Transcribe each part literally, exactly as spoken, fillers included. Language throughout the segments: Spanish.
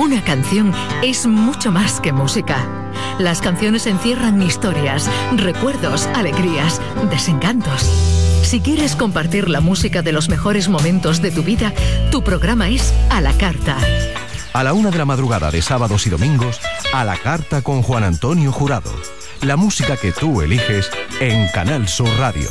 Una canción es mucho más que música. Las canciones encierran historias, recuerdos, alegrías, desencantos. Si quieres compartir la música de los mejores momentos de tu vida, tu programa es A la Carta. A la una de la madrugada de sábados y domingos, A la Carta con Juan Antonio Jurado. La música que tú eliges en Canal Sur Radio.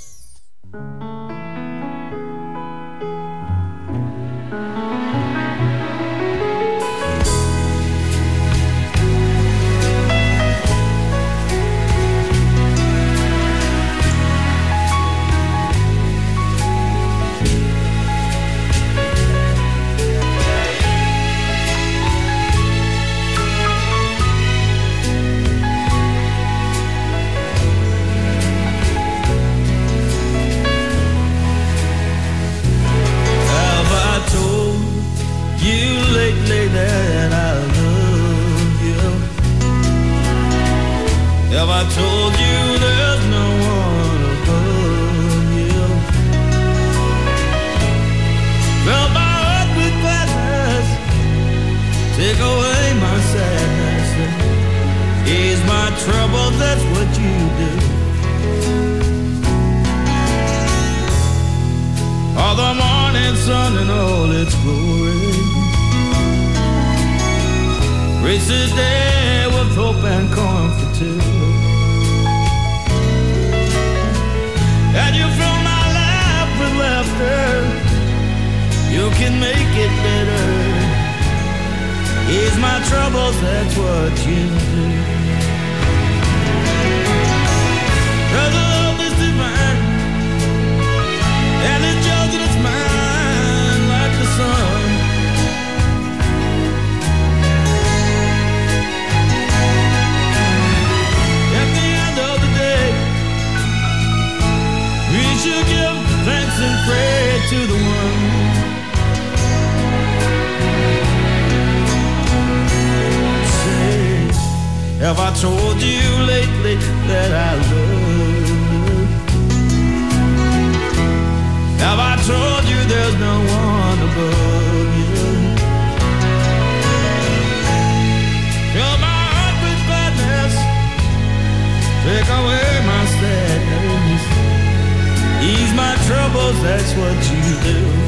Have I told you lately that I love you? Have I told you there's no one above you? Fill my heart with gladness, take away my sadness, ease my troubles, that's what you do.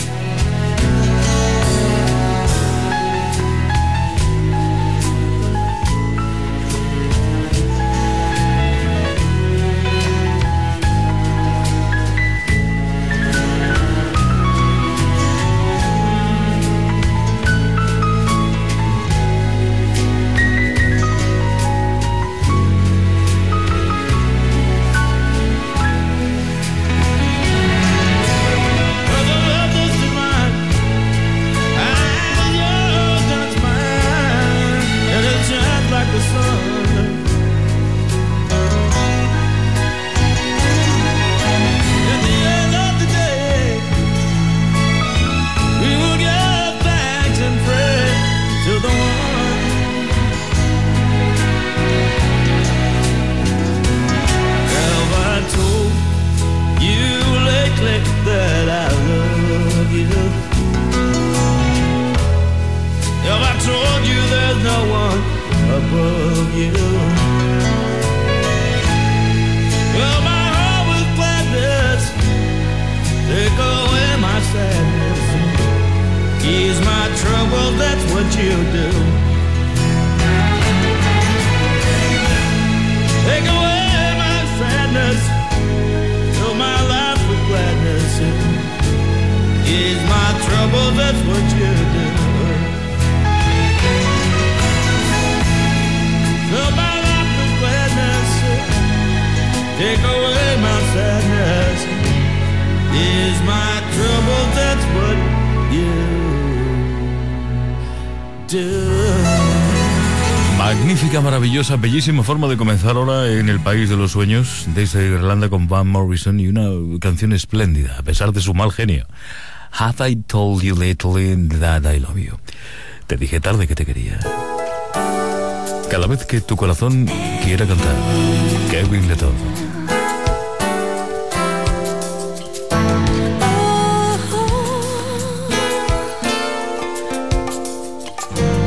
Magnífica, maravillosa, bellísima forma de comenzar ahora en el país de los sueños desde Irlanda con Van Morrison, y una canción espléndida a pesar de su mal genio. Have I told you lately that I love you? Te dije tarde que te quería. Cada vez que tu corazón quiera cantar, Kevin Letton. Oh,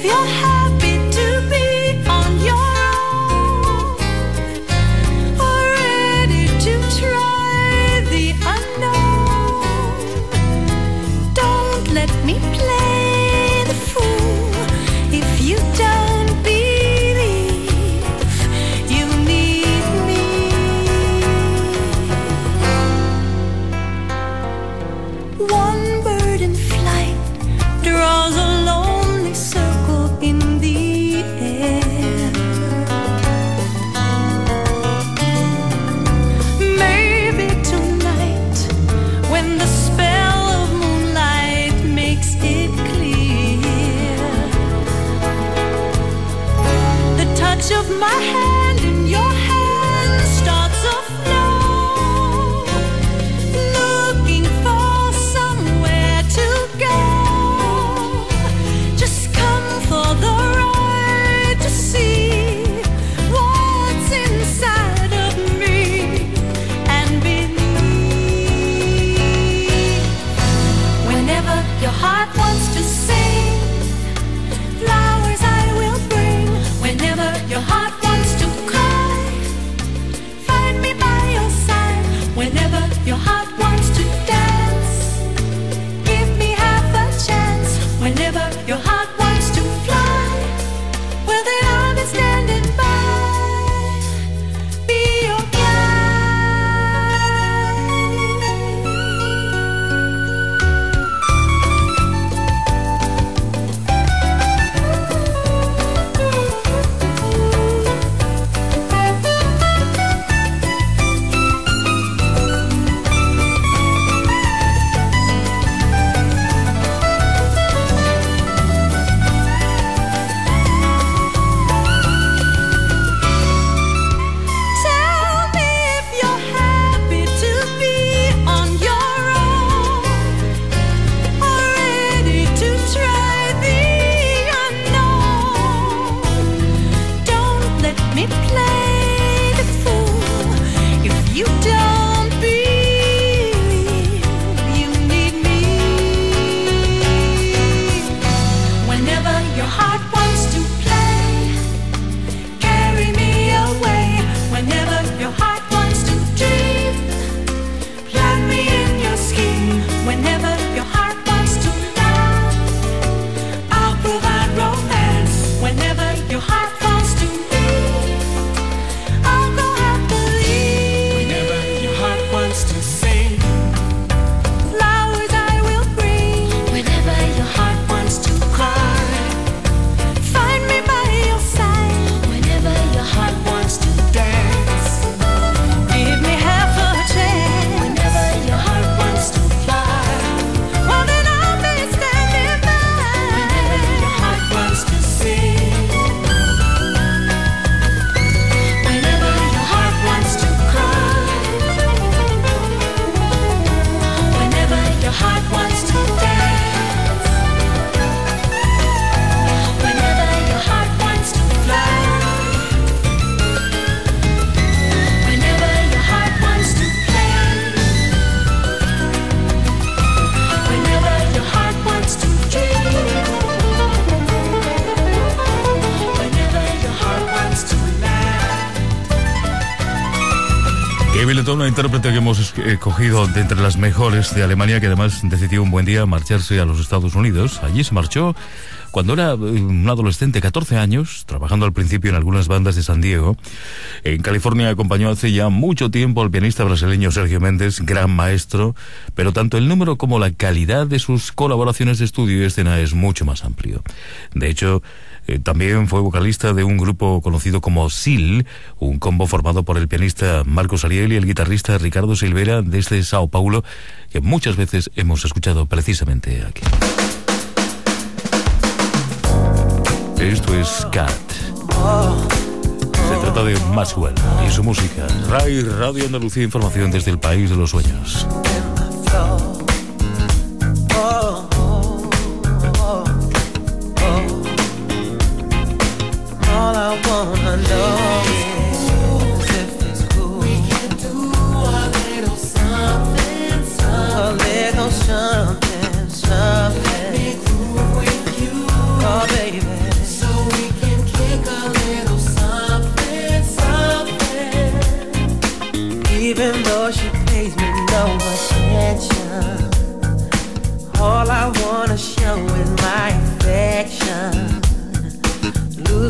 you're happy to be on your own, or ready to try the unknown, don't let me play the fool if you don't believe you need me. One bird in flight draws a lonely circle in the air. Maybe tonight, when the spell of moonlight makes it clear, the touch of my hand in your hand starts a flow, looking for somewhere to go. Just come for the ride to see what's inside of me and beneath. Whenever your heart wants to sing, flowers I will bring. Whenever your heart wants to cry, find me by your side. Whenever your heart wants to dance, give me half a chance. Whenever your heart wants to fly, well then I'll be standing by, be your Tell me if you're happy to be on your own, or ready to try the unknown. Don't let me play the fool if you don't believe you need me. Whenever your heart wants to play, carry me away. Whenever your heart wants to dream, plant me in your scheme. Whenever your heart wants to love, I'll provide romance. Whenever your heart wants to leave, I'll go happily. Whenever your heart wants to sing, Flowers I will bring. Whenever your heart wants to cry, find me by your side. Whenever your heart wants to dance, give me half a chance. Whenever your heart wants to fly, well then I'll be standing by. Whenever your heart wants to sing, whenever your heart wants to cry, whenever your heart wants to dance, whenever your heart wants to fly, whenever your heart wants to play, whenever your heart wants to dream, whenever your heart wants to laugh. Kevin Letton, una intérprete que hemos escogido de entre las mejores de Alemania, que además decidió un buen día marcharse a los Estados Unidos. Allí se marchó cuando era eh, un adolescente, catorce años, trabajando al principio en algunas bandas de San Diego. En California acompañó hace ya mucho tiempo al pianista brasileño Sergio Méndez, gran maestro, pero tanto el número como la calidad de sus colaboraciones de estudio y escena es mucho más amplio. De hecho, Eh, también fue vocalista de un grupo conocido como Seal, un combo formado por el pianista Marcos Ariel y el guitarrista Ricardo Silveira desde Sao Paulo, que muchas veces hemos escuchado precisamente aquí. Esto es Cat. Se trata de Maxwell y su música. Rai Radio Andalucía, información desde el país de los sueños. All I wanna know is if it's cool. We can do a little something, something. A little something, something. Let me groove with you. Oh, baby.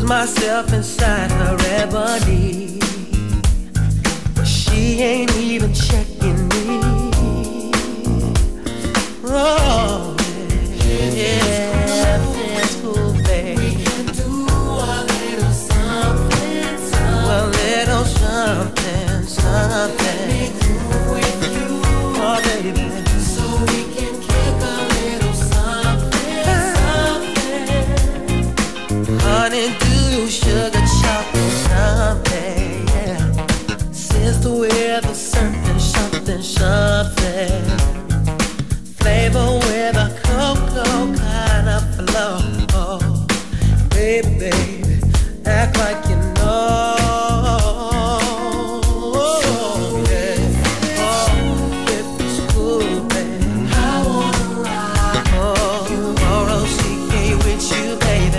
myself inside her ebony, but she ain't even checking me. Oh, yeah, that's cool, babe. We can do a little something, something. A little something, something. Make move with you, oh, baby. So we can kick a little something, something. Honey, sugar chocolate something, yeah. Sister with a certain something, something. Flavor with a cocoa kind of flow. Oh, baby, baby, act like you know. Oh, yeah. Oh, if it's cool, baby, I wanna ride. Oh, tomorrow C K with you, baby.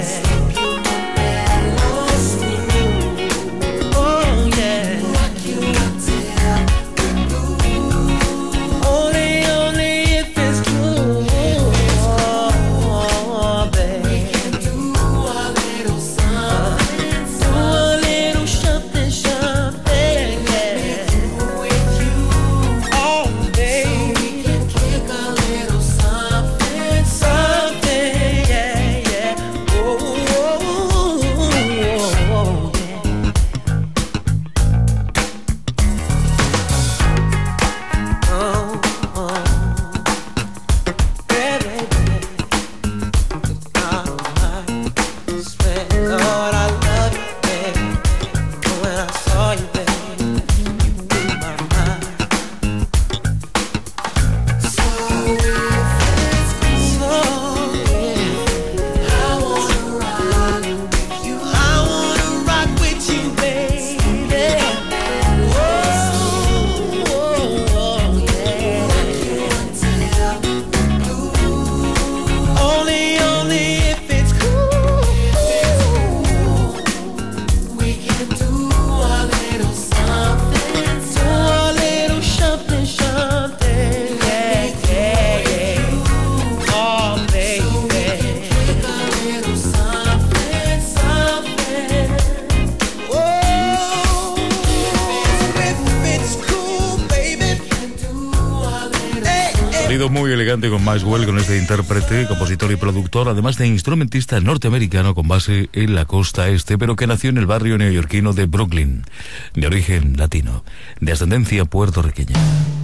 Muy elegante con Maxwell, con este intérprete, compositor y productor, además de instrumentista norteamericano con base en la costa este, pero que nació en el barrio neoyorquino de Brooklyn, de origen latino, de ascendencia puertorriqueña.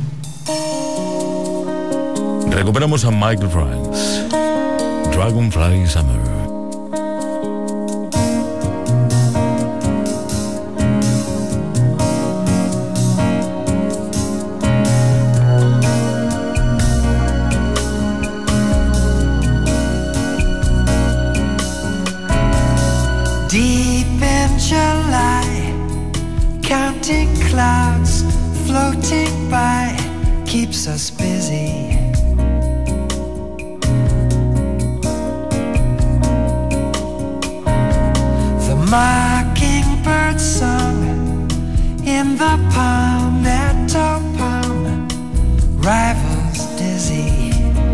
Recuperamos a Michael Franks, Dragonfly Summer. Counting clouds floating by keeps us busy. The mockingbird song in the palmetto palm rivals dizzy.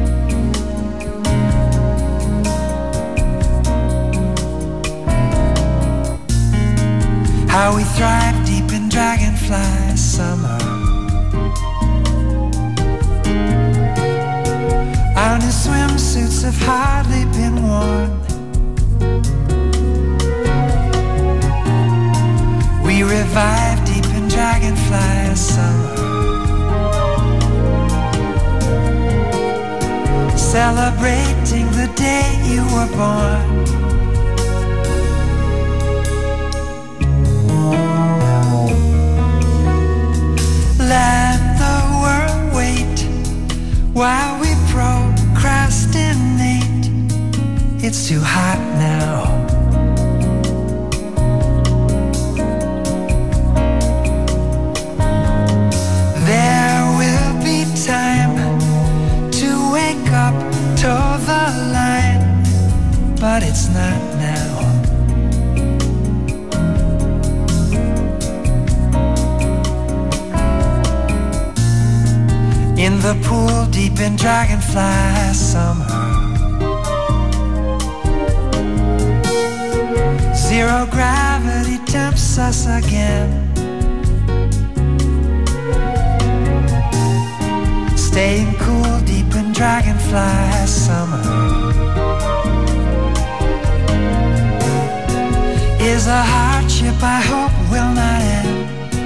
How we thrive deep in dragonfly summer. Our new swimsuits have hardly been worn. We revive deep in dragonfly summer, celebrating the day you were born. Let the world wait while we procrastinate. It's too hot now. There will be time to wake up to the line, but it's not now. In the pool deep in dragonfly summer, zero miss us again. Staying cool deep in dragonfly summer is a hardship I hope will not end.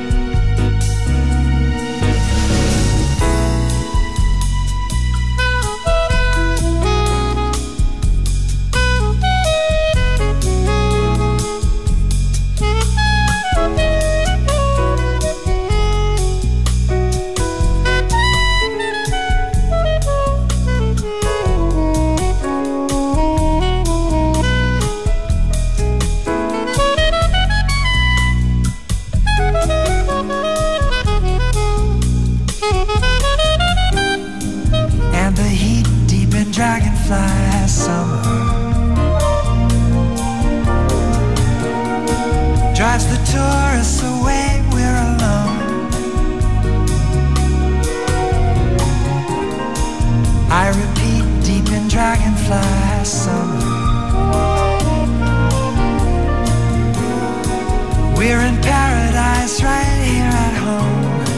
Dragonfly summer drives the tourists away, we're alone. I repeat, deep in dragonfly summer we're in paradise right here at home.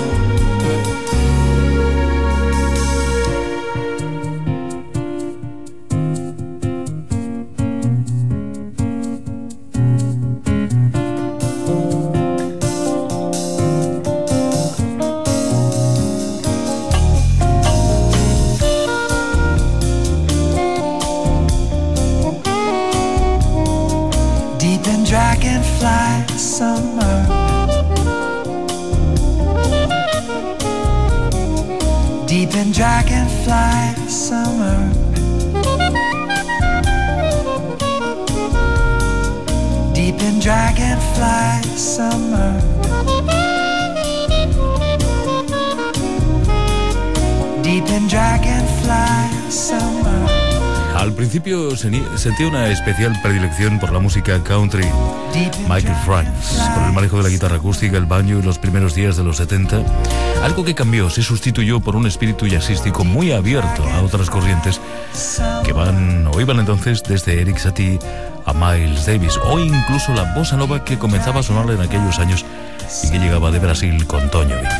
Dragonfly summer deep in dragonfly summer deep in dragonfly summer deep in dragonfly summer. Al principio sentía una especial predilección por la música country, Michael Franks, por el manejo de la guitarra acústica, el banjo y los primeros días de los setenta, algo que cambió, se sustituyó por un espíritu jazzístico muy abierto a otras corrientes que van o iban entonces desde Eric Satie a Miles Davis, o incluso la bossa nova que comenzaba a sonar en aquellos años y que llegaba de Brasil con Tonio Vin.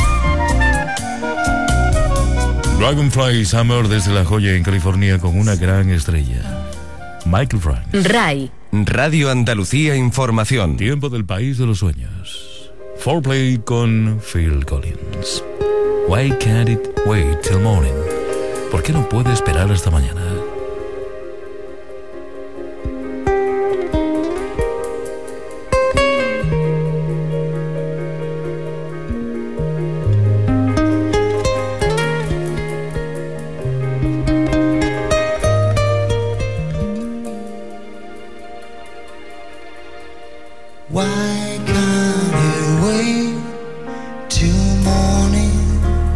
Dragonfly Summer desde La Joya en California con una gran estrella, Michael Franks. R A I Radio Andalucía Información. Tiempo del país de los sueños. Foreplay con Phil Collins. Why can't it wait till morning? ¿Por qué no puede esperar hasta mañana? Why can't it wait till morning?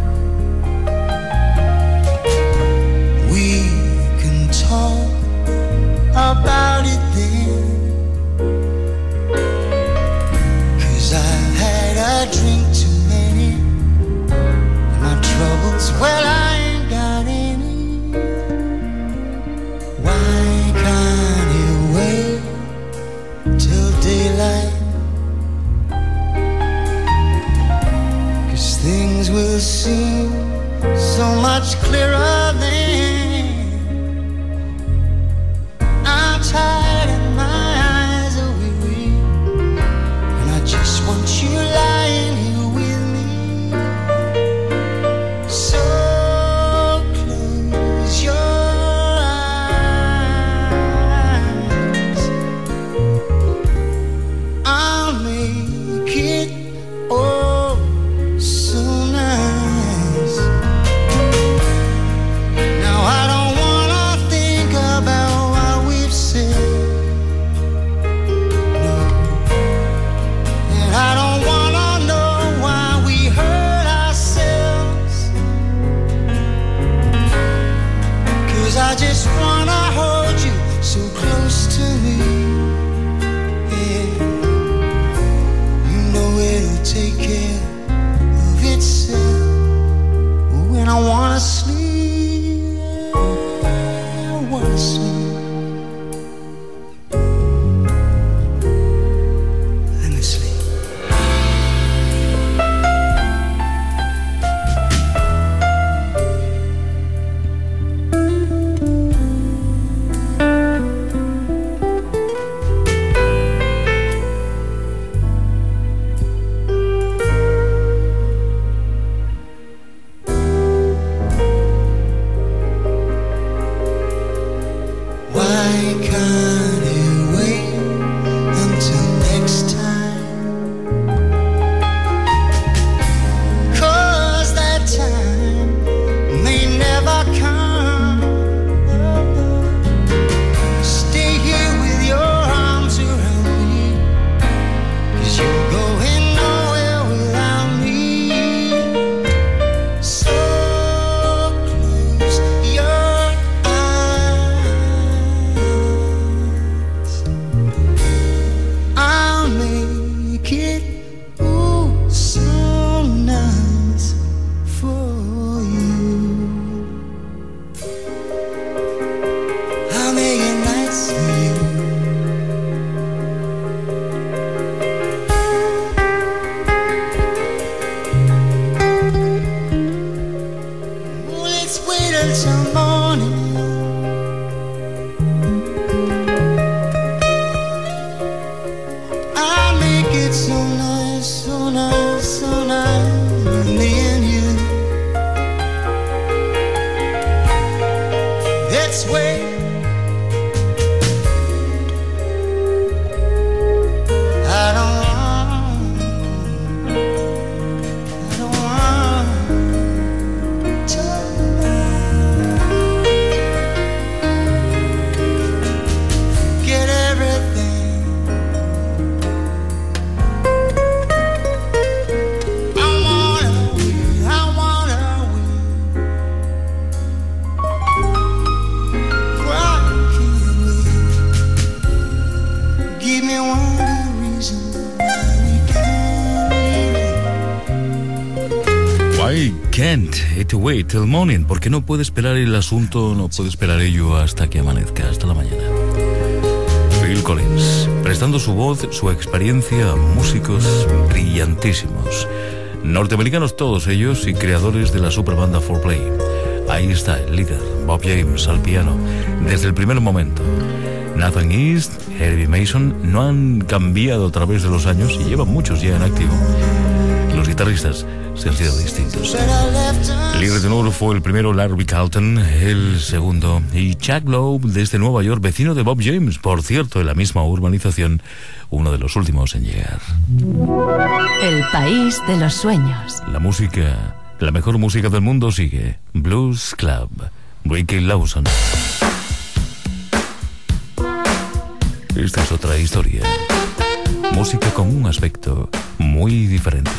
We can talk about it then. 'Cause I've had a drink too many. My troubles, well, I ain't got any. Why can't it wait till daylight? Wait till morning, porque no puede esperar el asunto, no puede esperar ello hasta que amanezca, hasta la mañana. Phil Collins, prestando su voz, su experiencia a músicos brillantísimos, norteamericanos todos ellos y creadores de la superbanda four play. Ahí está el líder, Bob James, al piano, desde el primer momento. Nathan East, Herbie Mason no han cambiado a través de los años y llevan muchos ya en activo. Los guitarristas se han sido distintos. El líder de nuevo fue el primero, Larry Carlton, el segundo, y Chuck Loeb desde Nueva York, vecino de Bob James, por cierto, en la misma urbanización, uno de los últimos en llegar. El país de los sueños. La música, la mejor música del mundo sigue. Blues Club, Ricky Lawson. Esta es otra historia. Música con un aspecto muy diferente.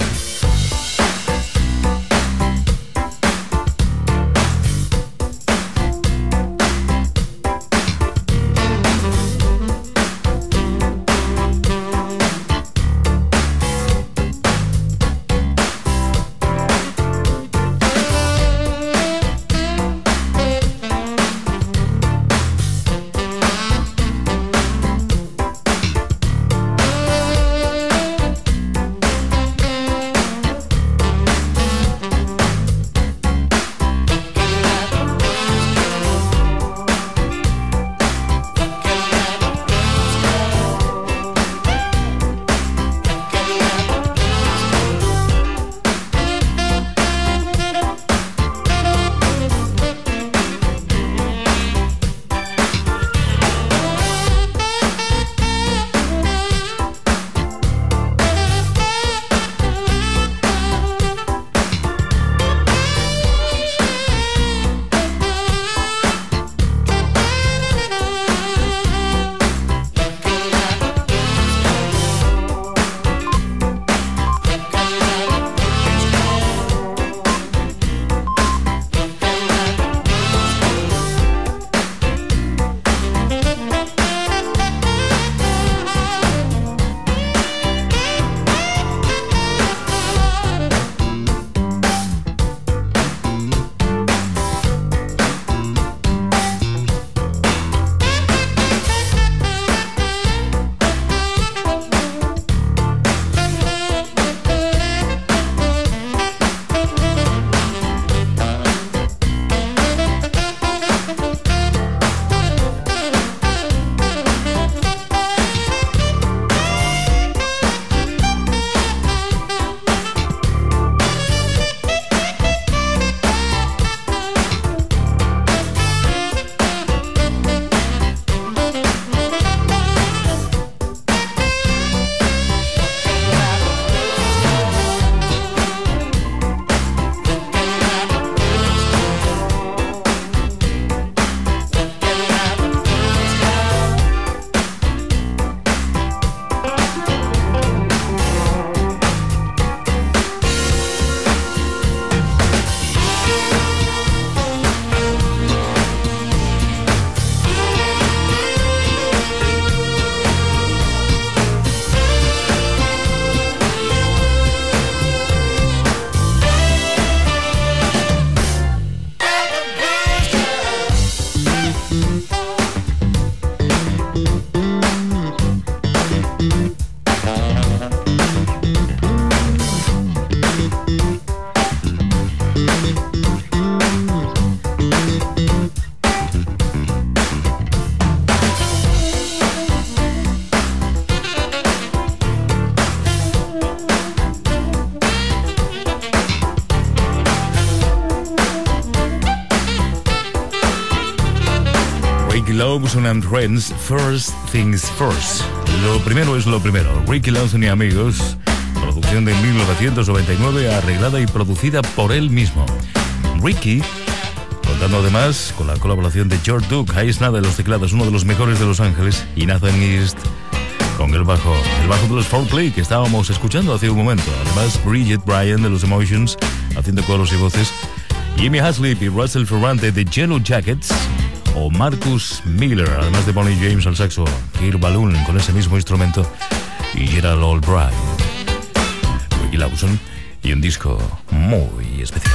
Lawson and Friends, First Things First. Lo primero es lo primero. Ricky Lawson y amigos, producción de mil novecientos noventa y nueve, arreglada y producida por él mismo. Ricky, contando además con la colaboración de George Duke, ahí es nada de los teclados, uno de los mejores de Los Ángeles, y Nathan East con el bajo, el bajo de los four play que estábamos escuchando hace un momento. Además, Bridget Bryan de los Emotions, haciendo coros y voces, Jimmy Haslip y Russell Ferrante de Yellow Jackets, o Marcus Miller, además de Bonnie James al saxo, Kirk Balloon con ese mismo instrumento, y Gerald Albright, Ricky Lawson, y un disco muy especial.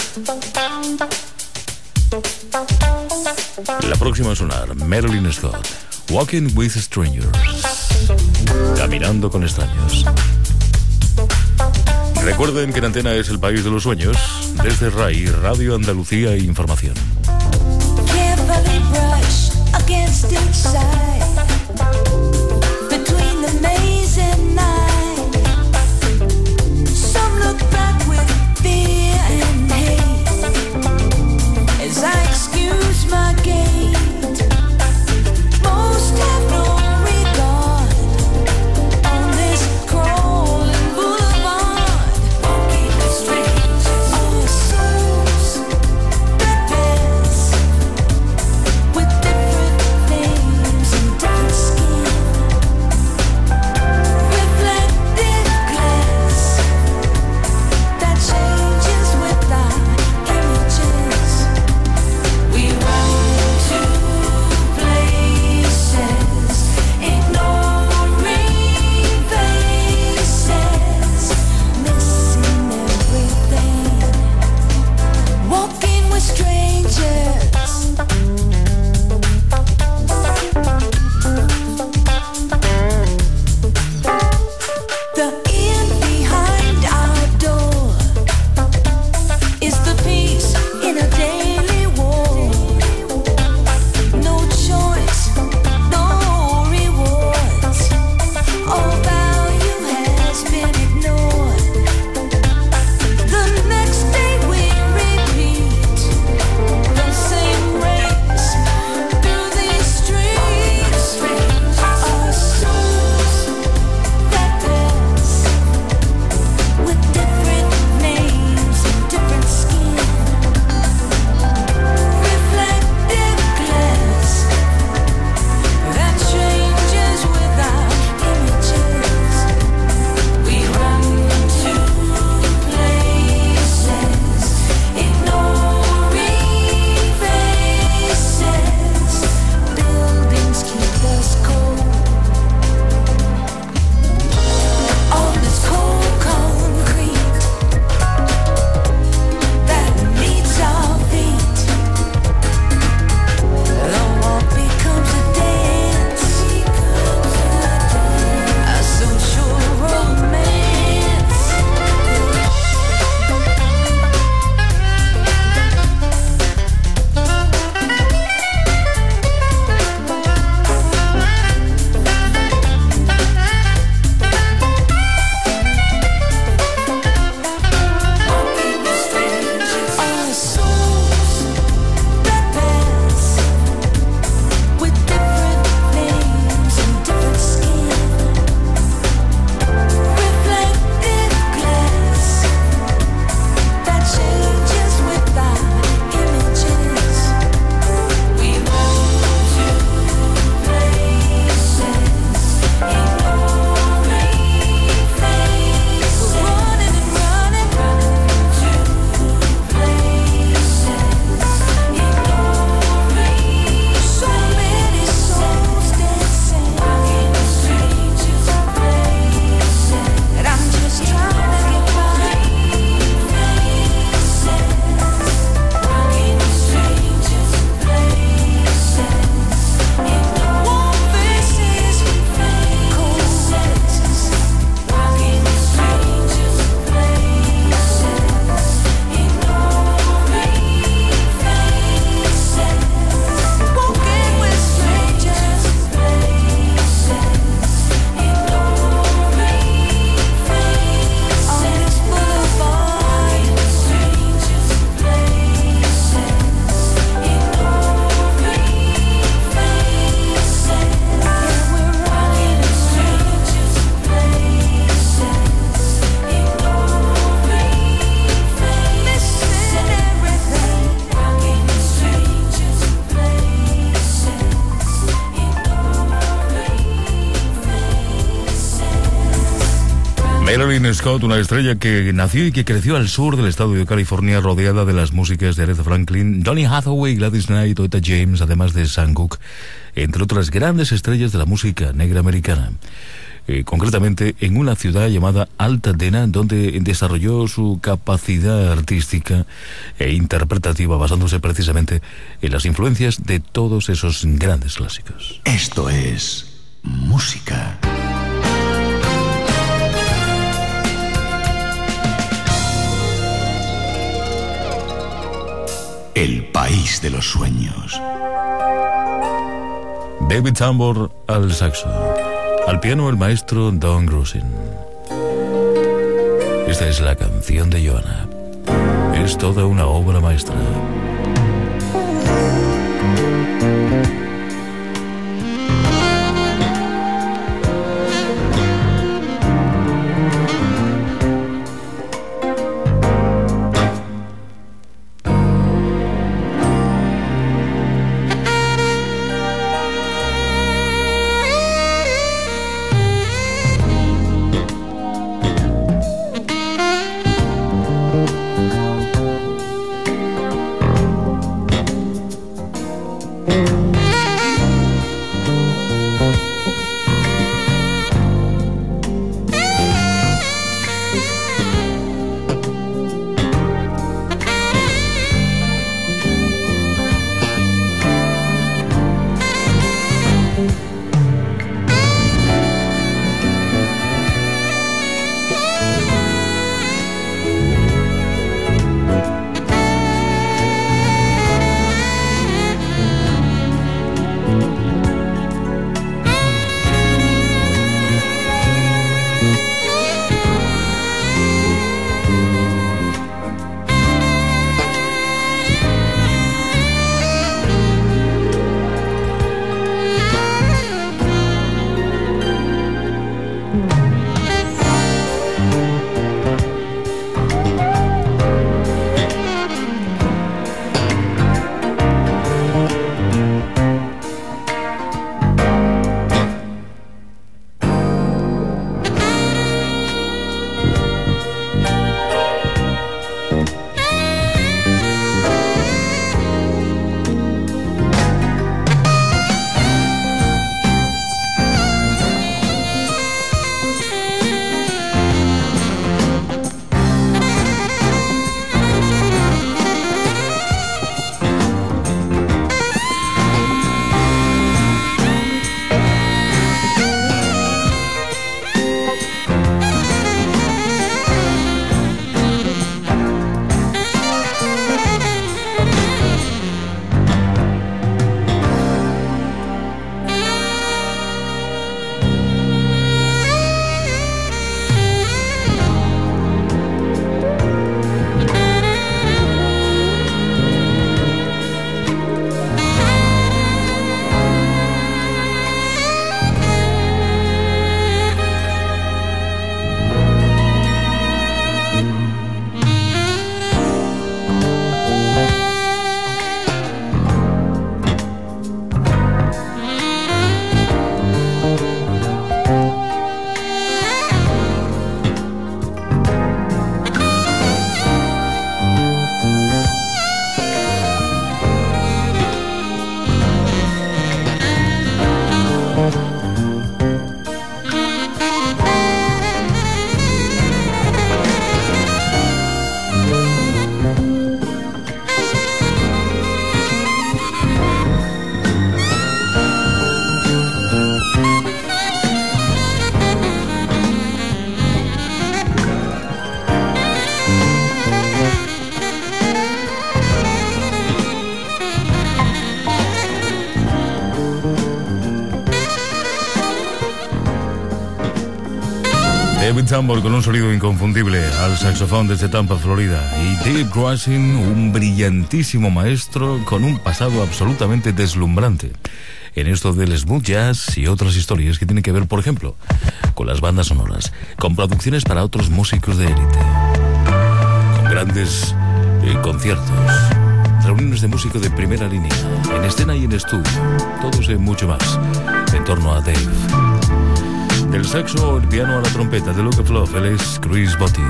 La próxima a sonar, Marilyn Scott, Walking with Strangers, caminando con extraños. Recuerden que en Antena es el país de los sueños, desde RAI, Radio Andalucía e Información. Carefully brush against each side between the maze and night. Some look back with fear and hate as I excuse my gait. Most have no regard on this crawling boulevard. Walking with strangers, our souls prepare Sherilyn Scott, una estrella que nació y que creció al sur del estado de California, rodeada de las músicas de Aretha Franklin, Donny Hathaway, Gladys Knight, Etta James, además de Sam Cooke, entre otras grandes estrellas de la música negra americana. Eh, concretamente en una ciudad llamada Altadena, donde desarrolló su capacidad artística e interpretativa basándose precisamente en las influencias de todos esos grandes clásicos. Esto es música. El país de los sueños. David Tambor al saxo. Al piano el maestro Don Grusin. Esta es la canción de Johanna. Es toda una obra maestra. David Tambor con un sonido inconfundible al saxofón desde Tampa, Florida. Y Dave Grusin, un brillantísimo maestro con un pasado absolutamente deslumbrante en esto del smooth jazz y otras historias que tienen que ver, por ejemplo, con las bandas sonoras, con producciones para otros músicos de élite, con grandes eh, conciertos, reuniones de músicos de primera línea, en escena y en estudio, todo eso y mucho más en torno a Dave. del saxo o el piano a la trompeta, de Look of Love. Él es Chris Botti.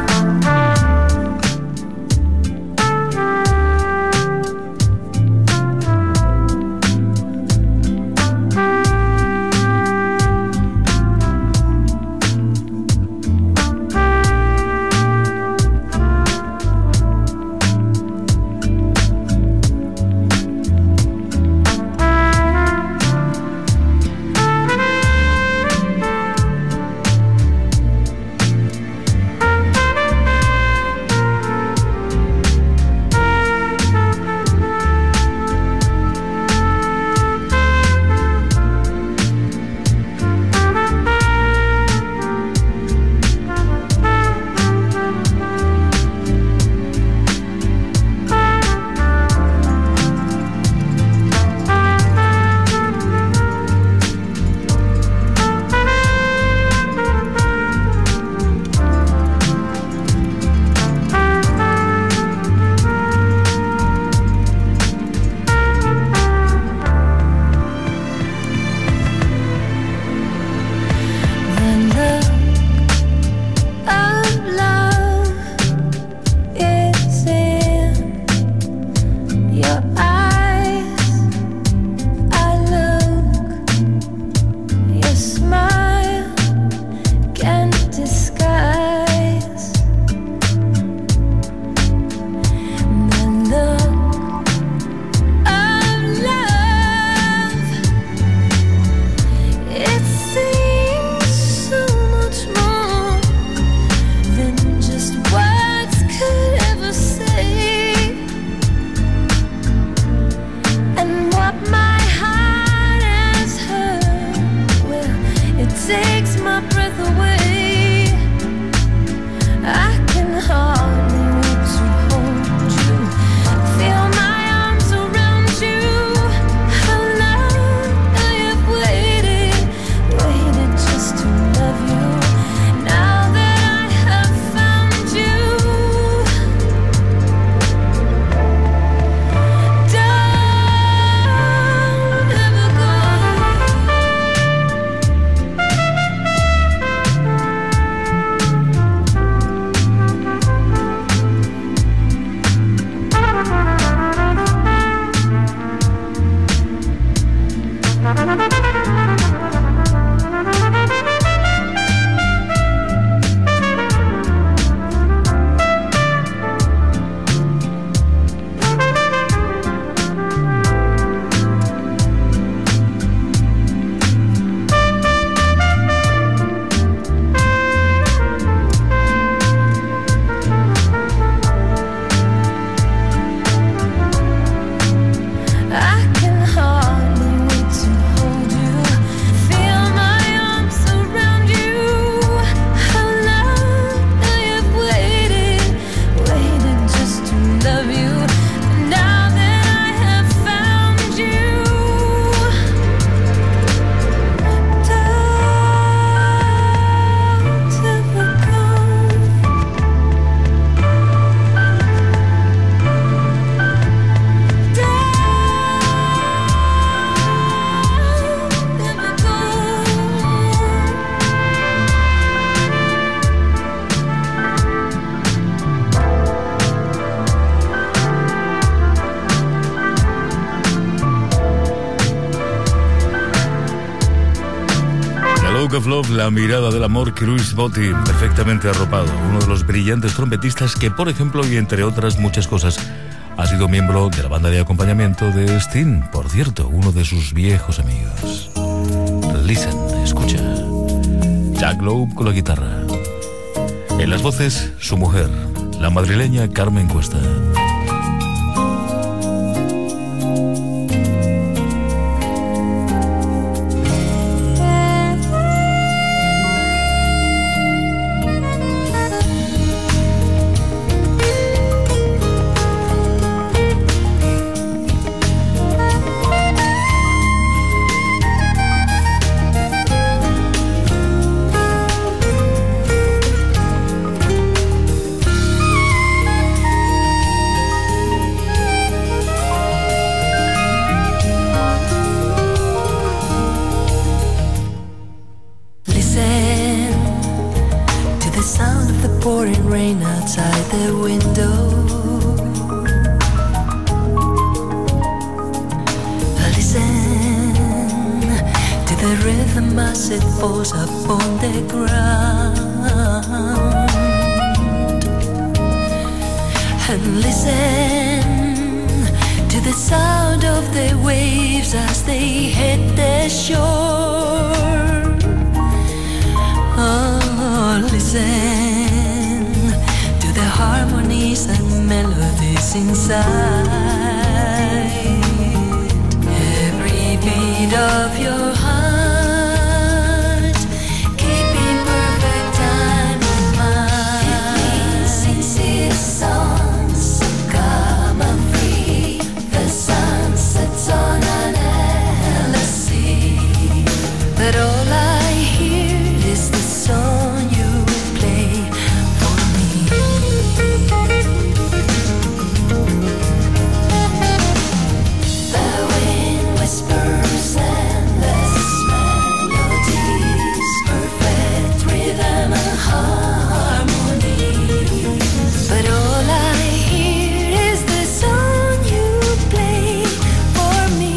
Look of Love, la mirada del amor, Chris Botti, perfectamente arropado, uno de los brillantes trompetistas que, por ejemplo, y entre otras muchas cosas, ha sido miembro de la banda de acompañamiento de Sting, por cierto, uno de sus viejos amigos. Listen, escucha. Jack Loeb con la guitarra. En las voces, su mujer, la madrileña Carmen Cuesta. rain outside the window. Listen to the rhythm as it falls upon the ground. And listen to the sound of the waves as they hit the shore. Oh, listen to the harmonies and melodies inside. Every beat of your heart, keeping perfect time in mind. Sincere songs, come and free. The sun sets on an endless sea. But all I hear is the song you play for me. The wind whispers endless melodies, perfect rhythm and harmony. But all I hear is the song you play for me.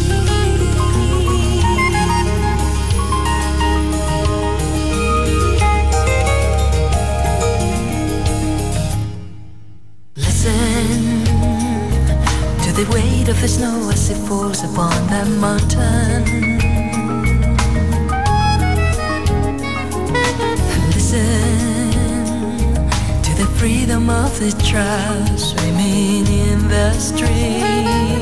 Listen to the weight of the snow as it falls upon the mountain. Listen to the freedom of the trout swimming in the stream.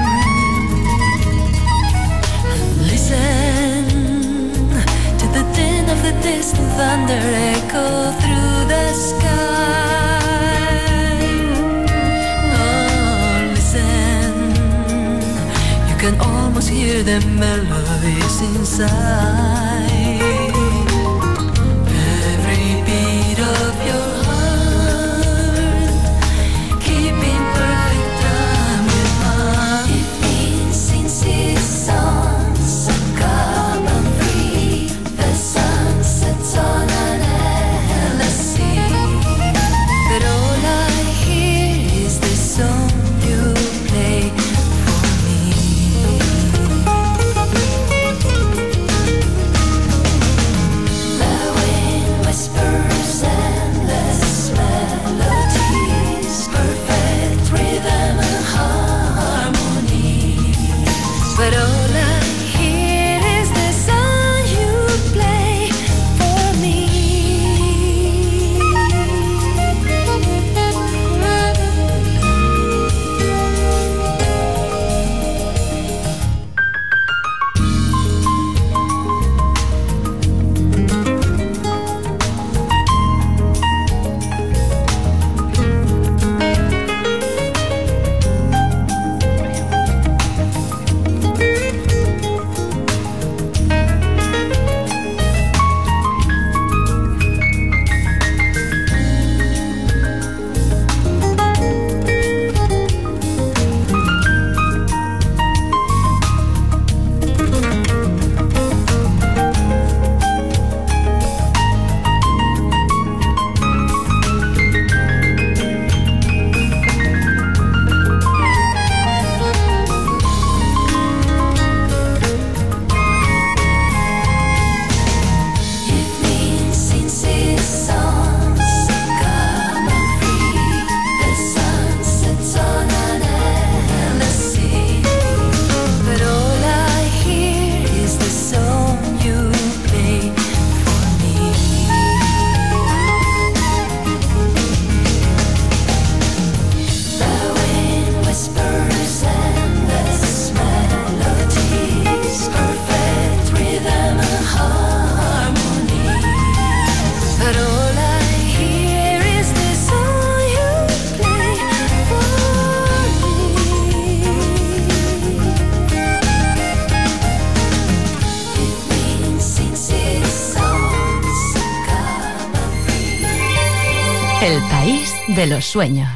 Listen to the din of the distant thunder echo through the sky. Oh, listen, you can almost hear the melodies inside. Every beat of your heart, keeping perfect time with mine. It means sincere songs, come and free. The sun sets on an endless sea. But all I hear is the song you play for me. The wind whispers endless melodies, perfect rhythm and harmony. But all I hear is the song you play for me. It means sincere songs, come and free. The sun sets on an endless sea. But all I hear is the song you play for me. The wind whispers endless melodies, perfect rhythm and harmony. But all I hear is the song you play for me. It means sincere songs, come and free. El país de los sueños.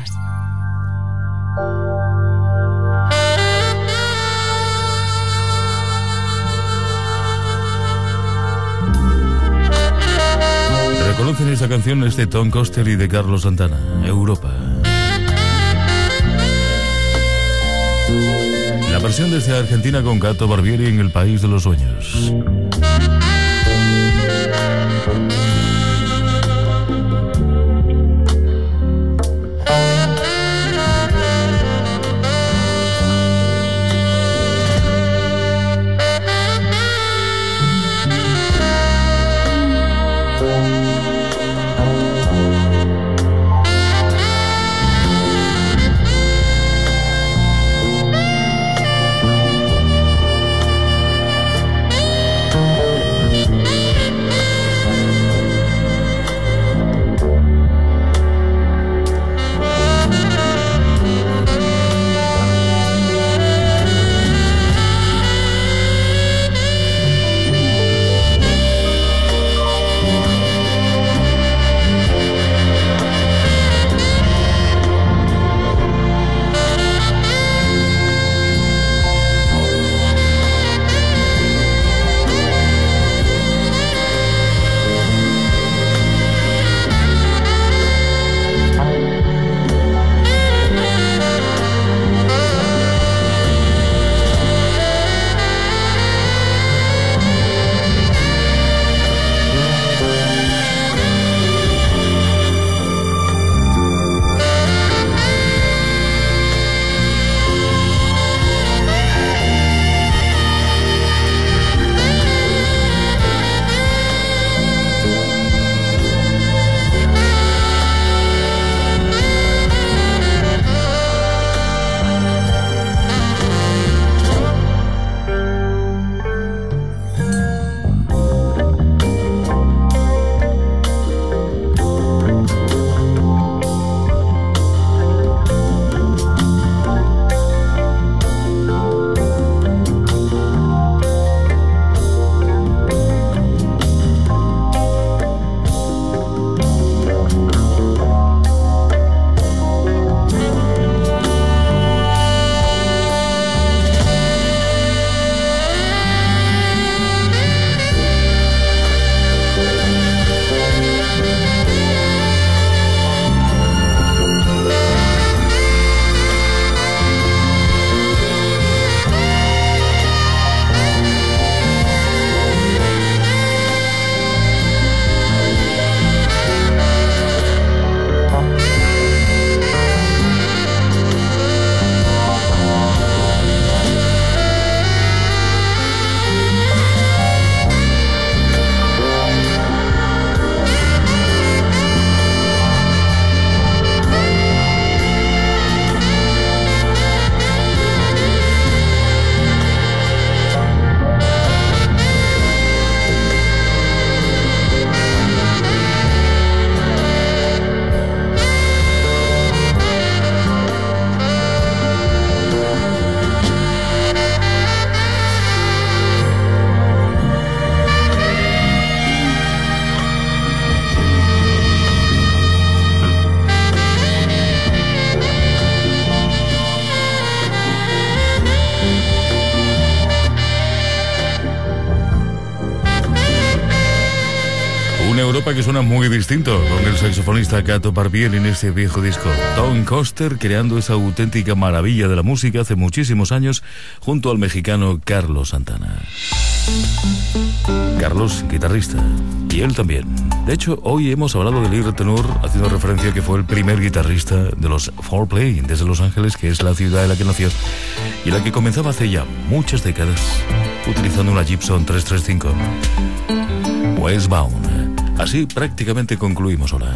conocen esta canción, es de Tom Coster y de Carlos Santana, Europa. La versión desde Argentina con Cato Barbieri en El País de los Sueños. Europa que suena muy distinto con el saxofonista Cato Barbieri en este viejo disco. Tom Coster creando esa auténtica maravilla de la música hace muchísimos años junto al mexicano Carlos Santana. Carlos, guitarrista, y él también. De hecho, hoy hemos hablado de Lee Tenor haciendo referencia a que fue el primer guitarrista de los four Play desde Los Ángeles, que es la ciudad en la que nació y la que comenzaba hace ya muchas décadas utilizando una Gibson trescientos treinta y cinco. Westbound. Así prácticamente concluimos ahora.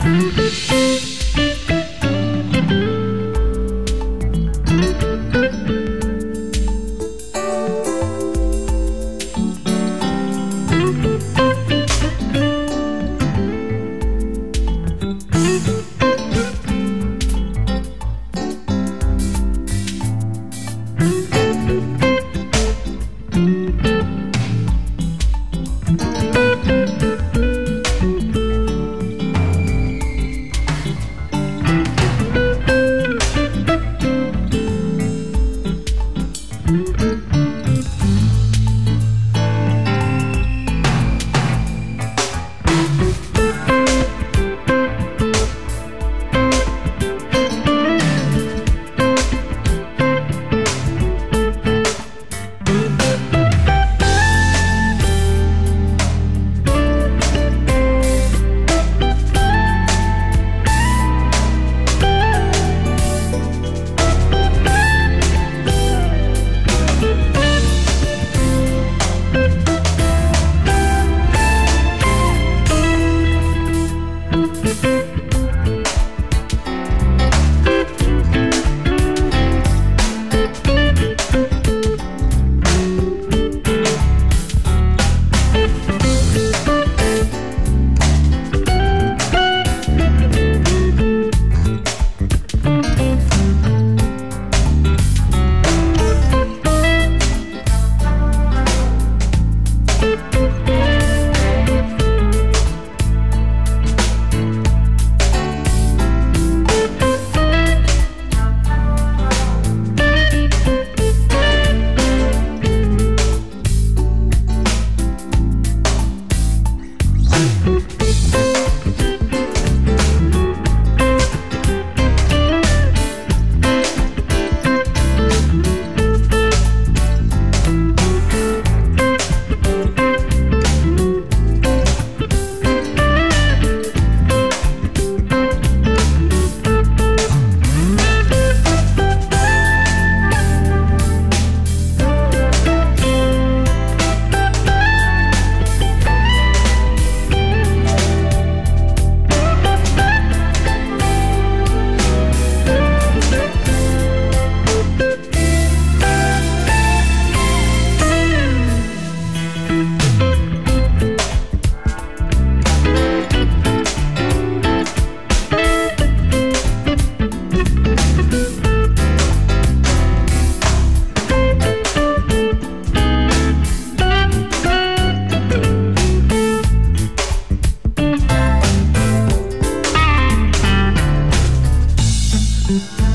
Thank you.